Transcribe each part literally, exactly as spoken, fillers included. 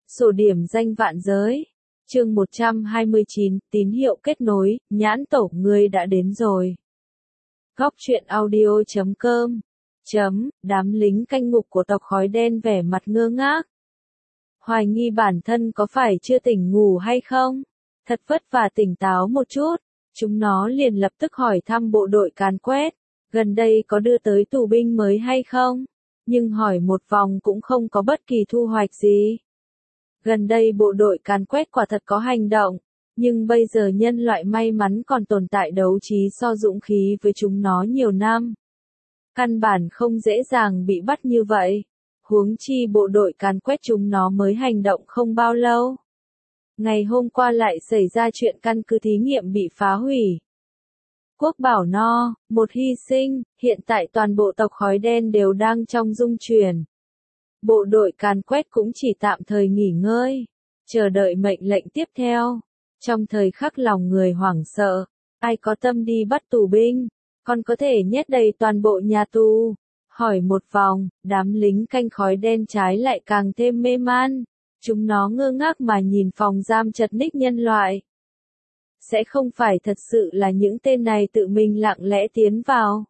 Sổ điểm danh vạn giới. Chương một trăm hai mươi chín, tín hiệu kết nối, nhãn tổ ngươi đã đến rồi. Góc truyện audio chấm com chấm, đám lính canh ngục của tộc khói đen vẻ mặt ngơ ngác. Hoài nghi bản thân có phải chưa tỉnh ngủ hay không? Thật vất vả tỉnh táo một chút, chúng nó liền lập tức hỏi thăm bộ đội càn quét, gần đây có đưa tới tù binh mới hay không? Nhưng hỏi một vòng cũng không có bất kỳ thu hoạch gì. Gần đây bộ đội càn quét quả thật có hành động, nhưng bây giờ nhân loại may mắn còn tồn tại đấu trí so dũng khí với chúng nó nhiều năm. Căn bản không dễ dàng bị bắt như vậy, huống chi bộ đội càn quét chúng nó mới hành động không bao lâu. Ngày hôm qua lại xảy ra chuyện căn cứ thí nghiệm bị phá hủy. Quốc bảo no, một hy sinh, hiện tại toàn bộ tộc khói đen đều đang trong dung chuyển. Bộ đội càn quét cũng chỉ tạm thời nghỉ ngơi, chờ đợi mệnh lệnh tiếp theo. Trong thời khắc lòng người hoảng sợ, ai có tâm đi bắt tù binh, còn có thể nhét đầy toàn bộ nhà tù. Hỏi một vòng, đám lính canh khói đen trái lại càng thêm mê man. Chúng nó ngơ ngác mà nhìn phòng giam chật ních nhân loại. Sẽ không phải thật sự là những tên này tự mình lặng lẽ tiến vào,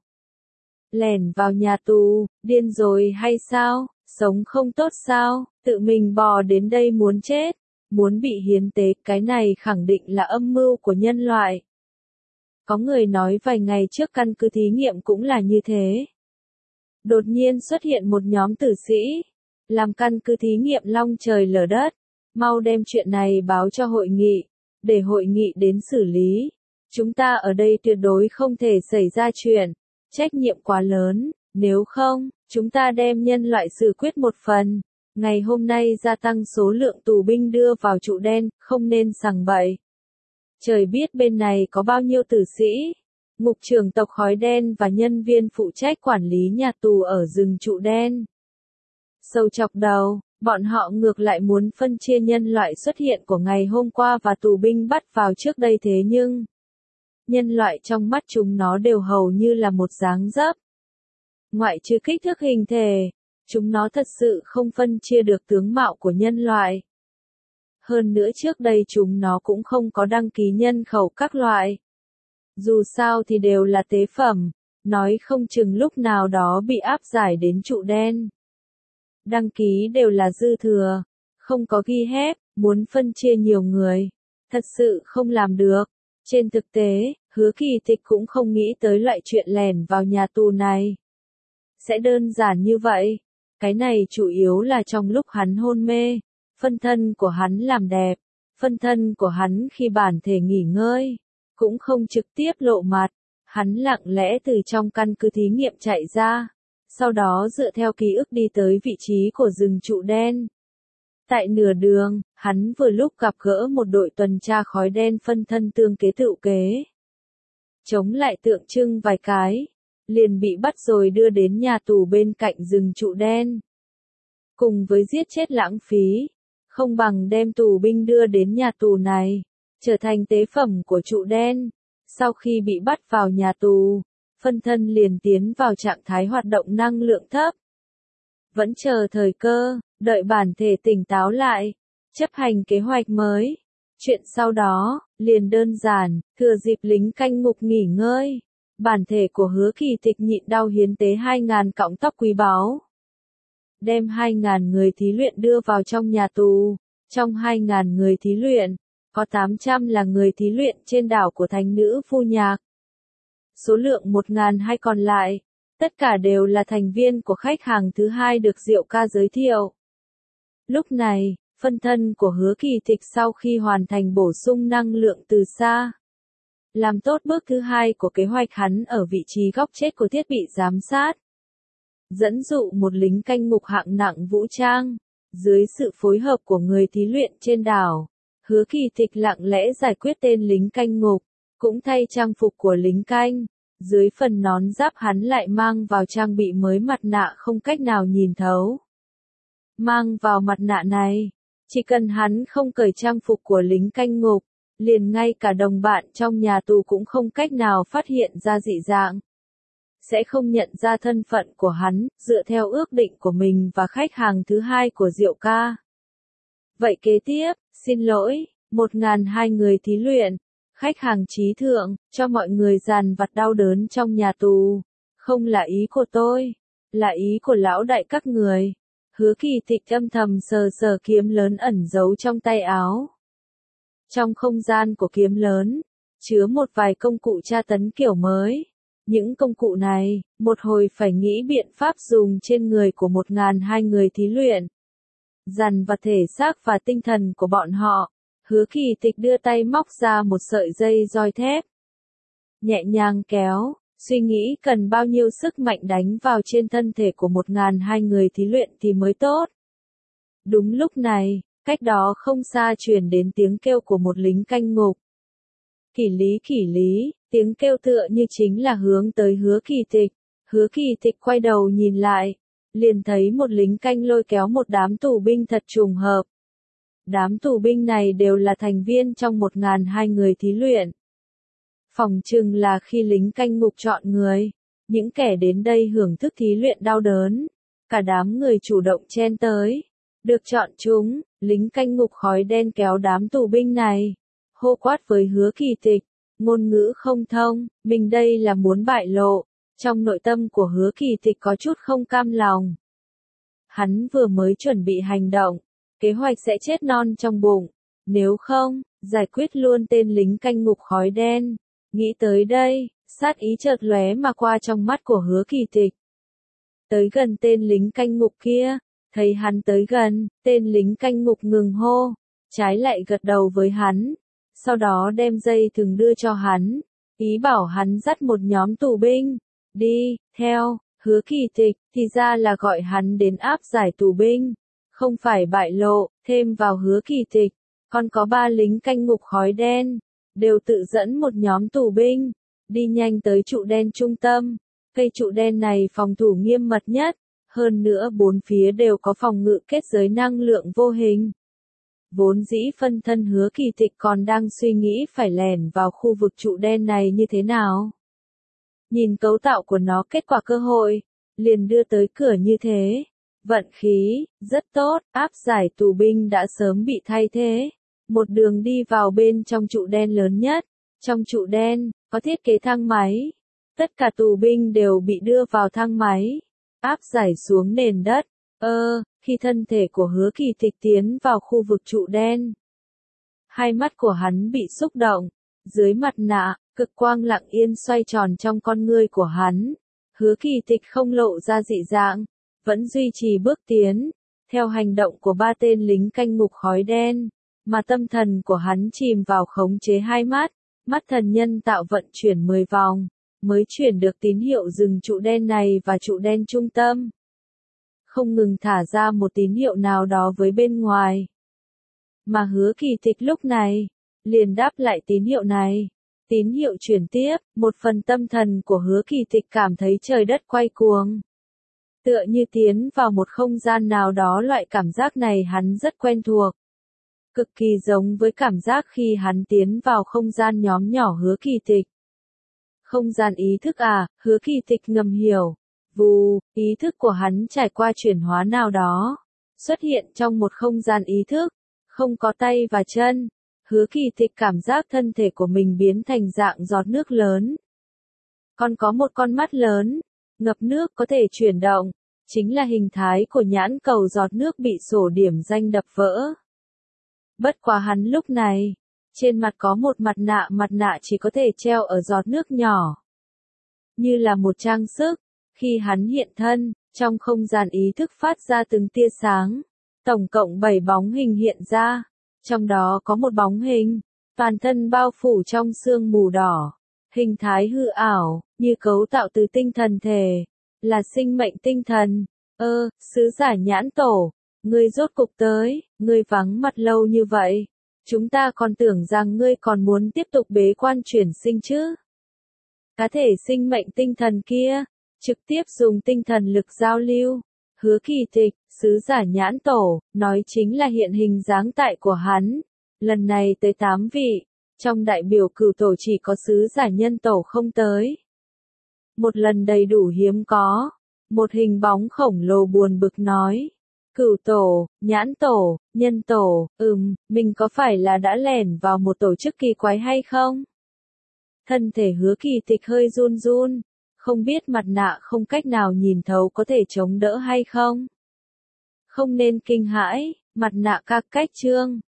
lẻn vào nhà tù, điên rồi hay sao? Sống không tốt sao, tự mình bò đến đây muốn chết, muốn bị hiến tế, cái này khẳng định là âm mưu của nhân loại. Có người nói vài ngày trước căn cứ thí nghiệm cũng là như thế. Đột nhiên xuất hiện một nhóm tử sĩ, làm căn cứ thí nghiệm long trời lở đất, mau đem chuyện này báo cho hội nghị, để hội nghị đến xử lý. Chúng ta ở đây tuyệt đối không thể xảy ra chuyện, trách nhiệm quá lớn. Nếu không, chúng ta đem nhân loại xử quyết một phần. Ngày hôm nay gia tăng số lượng tù binh đưa vào trụ đen, không nên sằng bậy. Trời biết bên này có bao nhiêu tử sĩ. Ngục trưởng tộc khói đen và nhân viên phụ trách quản lý nhà tù ở rừng trụ đen. Sâu chọc đầu, bọn họ ngược lại muốn phân chia nhân loại xuất hiện của ngày hôm qua và tù binh bắt vào trước đây thế nhưng nhân loại trong mắt chúng nó đều hầu như là một dáng dấp. Ngoại trừ kích thước hình thể, chúng nó thật sự không phân chia được tướng mạo của nhân loại. Hơn nữa trước đây chúng nó cũng không có đăng ký nhân khẩu các loại. Dù sao thì đều là tế phẩm, nói không chừng lúc nào đó bị áp giải đến trụ đen. Đăng ký đều là dư thừa, không có ghi chép, muốn phân chia nhiều người, thật sự không làm được. Trên thực tế, Hứa Kỳ Tịch cũng không nghĩ tới loại chuyện lẻn vào nhà tù này sẽ đơn giản như vậy. Cái này chủ yếu là trong lúc hắn hôn mê, phân thân của hắn làm đẹp, phân thân của hắn khi bản thể nghỉ ngơi, cũng không trực tiếp lộ mặt, hắn lặng lẽ từ trong căn cứ thí nghiệm chạy ra, sau đó dựa theo ký ức đi tới vị trí của rừng trụ đen. Tại nửa đường, hắn vừa lúc gặp gỡ một đội tuần tra khói đen phân thân tương kế tựu kế. Chống lại tượng trưng vài cái, liền bị bắt rồi đưa đến nhà tù bên cạnh rừng trụ đen. Cùng với giết chết lãng phí, không bằng đem tù binh đưa đến nhà tù này, trở thành tế phẩm của trụ đen. Sau khi bị bắt vào nhà tù, phân thân liền tiến vào trạng thái hoạt động năng lượng thấp. Vẫn chờ thời cơ, đợi bản thể tỉnh táo lại, chấp hành kế hoạch mới. Chuyện sau đó, liền đơn giản, thừa dịp lính canh ngục nghỉ ngơi. Bản thể của Hứa Kỳ Tịch nhịn đau hiến tế hai ngàn cọng tóc quý báu. Đem hai ngàn người thí luyện đưa vào trong nhà tù. Trong hai ngàn người thí luyện, có tám trăm là người thí luyện trên đảo của thánh nữ Phu Nhạc. Số lượng một nghìn hai còn lại, tất cả đều là thành viên của khách hàng thứ hai được Diệu Ca giới thiệu. Lúc này, phân thân của Hứa Kỳ Tịch sau khi hoàn thành bổ sung năng lượng từ xa, làm tốt bước thứ hai của kế hoạch, hắn ở vị trí góc chết của thiết bị giám sát. Dẫn dụ một lính canh ngục hạng nặng vũ trang. Dưới sự phối hợp của người thí luyện trên đảo, Hứa Kỳ Tịch lặng lẽ giải quyết tên lính canh ngục, cũng thay trang phục của lính canh. Dưới phần nón giáp hắn lại mang vào trang bị mới mặt nạ không cách nào nhìn thấu. Mang vào mặt nạ này, chỉ cần hắn không cởi trang phục của lính canh ngục, liền ngay cả đồng bạn trong nhà tù cũng không cách nào phát hiện ra dị dạng. Sẽ không nhận ra thân phận của hắn, dựa theo ước định của mình và khách hàng thứ hai của Diệu Ca. Vậy kế tiếp, xin lỗi, một ngàn hai người thí luyện, khách hàng trí thượng, cho mọi người dằn vặt đau đớn trong nhà tù. Không là ý của tôi, là ý của lão đại các người. Hứa Kỳ Tịch âm thầm sờ sờ kiếm lớn ẩn giấu trong tay áo. Trong không gian của kiếm lớn, chứa một vài công cụ tra tấn kiểu mới. Những công cụ này, một hồi phải nghĩ biện pháp dùng trên người của một ngàn hai người thí luyện. Dằn vặt thể xác và tinh thần của bọn họ. Hứa Kỳ Tịch đưa tay móc ra một sợi dây roi thép. Nhẹ nhàng kéo, suy nghĩ cần bao nhiêu sức mạnh đánh vào trên thân thể của một ngàn hai người thí luyện thì mới tốt. Đúng lúc này, cách đó không xa truyền đến tiếng kêu của một lính canh ngục. Kỷ lý kỷ lý, tiếng kêu tựa như chính là hướng tới Hứa Kỳ Tịch. Hứa Kỳ Tịch quay đầu nhìn lại, liền thấy một lính canh lôi kéo một đám tù binh thật trùng hợp. Đám tù binh này đều là thành viên trong một ngàn hai người thí luyện. Phỏng chừng là khi lính canh ngục chọn người, những kẻ đến đây hưởng thức thí luyện đau đớn, cả đám người chủ động chen tới, được chọn chúng, lính canh ngục khói đen kéo đám tù binh này, hô quát với Hứa Kỳ Tịch, ngôn ngữ không thông, mình đây là muốn bại lộ, trong nội tâm của Hứa Kỳ Tịch có chút không cam lòng. Hắn vừa mới chuẩn bị hành động, kế hoạch sẽ chết non trong bụng, nếu không, giải quyết luôn tên lính canh ngục khói đen. Nghĩ tới đây, sát ý chợt lóe mà qua trong mắt của Hứa Kỳ Tịch. Tới gần tên lính canh ngục kia, thấy hắn tới gần, tên lính canh ngục ngừng hô, trái lại gật đầu với hắn, sau đó đem dây thừng đưa cho hắn, ý bảo hắn dắt một nhóm tù binh, đi, theo, Hứa Kỳ Tịch, thì ra là gọi hắn đến áp giải tù binh, không phải bại lộ, thêm vào Hứa Kỳ Tịch, còn có ba lính canh ngục khói đen. Đều tự dẫn một nhóm tù binh, đi nhanh tới trụ đen trung tâm. Cây trụ đen này phòng thủ nghiêm mật nhất, hơn nữa bốn phía đều có phòng ngự kết giới năng lượng vô hình. Vốn dĩ phân thân Hứa Kỳ Tịch còn đang suy nghĩ phải lẻn vào khu vực trụ đen này như thế nào. Nhìn cấu tạo của nó kết quả cơ hội, liền đưa tới cửa như thế. Vận khí, rất tốt, áp giải tù binh đã sớm bị thay thế. Một đường đi vào bên trong trụ đen lớn nhất. Trong trụ đen, có thiết kế thang máy. Tất cả tù binh đều bị đưa vào thang máy. Áp giải xuống nền đất. Ơ, khi thân thể của Hứa Kỳ Tịch tiến vào khu vực trụ đen. Hai mắt của hắn bị xúc động. Dưới mặt nạ, cực quang lặng yên xoay tròn trong con ngươi của hắn. Hứa Kỳ Tịch không lộ ra dị dạng. Vẫn duy trì bước tiến. Theo hành động của ba tên lính canh ngục khói đen. Mà tâm thần của hắn chìm vào khống chế hai mắt, mắt thần nhân tạo vận chuyển mười vòng, mới chuyển được tín hiệu dừng trụ đen này và trụ đen trung tâm. Không ngừng thả ra một tín hiệu nào đó với bên ngoài. Mà Hứa Kỳ Tịch lúc này, liền đáp lại tín hiệu này. Tín hiệu chuyển tiếp, một phần tâm thần của Hứa Kỳ Tịch cảm thấy trời đất quay cuồng. Tựa như tiến vào một không gian nào đó, loại cảm giác này hắn rất quen thuộc. Cực kỳ giống với cảm giác khi hắn tiến vào không gian nhóm nhỏ Hứa Kỳ Tịch. Không gian ý thức à, Hứa Kỳ Tịch ngầm hiểu. Vù, ý thức của hắn trải qua chuyển hóa nào đó. Xuất hiện trong một không gian ý thức. Không có tay và chân. Hứa Kỳ Tịch cảm giác thân thể của mình biến thành dạng giọt nước lớn. Còn có một con mắt lớn. Ngập nước có thể chuyển động. Chính là hình thái của nhãn cầu giọt nước bị sổ điểm danh đập vỡ. Bất quá hắn lúc này, trên mặt có một mặt nạ, mặt nạ chỉ có thể treo ở giọt nước nhỏ. Như là một trang sức, khi hắn hiện thân, trong không gian ý thức phát ra từng tia sáng. Tổng cộng bảy bóng hình hiện ra, trong đó có một bóng hình, toàn thân bao phủ trong sương mù đỏ. Hình thái hư ảo, như cấu tạo từ tinh thần thể, là sinh mệnh tinh thần. Ơ, sứ giả nhãn tổ. Ngươi rốt cục tới, ngươi vắng mặt lâu như vậy. Chúng ta còn tưởng rằng ngươi còn muốn tiếp tục bế quan chuyển sinh chứ. Cá thể sinh mệnh tinh thần kia, trực tiếp dùng tinh thần lực giao lưu. Hứa Kỳ Tịch, sứ giả nhãn tổ, nói chính là hiện hình dáng tại của hắn. Lần này tới tám vị, trong đại biểu cửu tổ chỉ có sứ giả nhân tổ không tới. Một lần đầy đủ hiếm có. Một hình bóng khổng lồ buồn bực nói. Cửu tổ, nhãn tổ, nhân tổ, ừm, mình có phải là đã lẻn vào một tổ chức kỳ quái hay không? Thân thể Hứa Kỳ Tịch hơi run run, không biết mặt nạ không cách nào nhìn thấu có thể chống đỡ hay không? Không nên kinh hãi, mặt nạ các cách chương.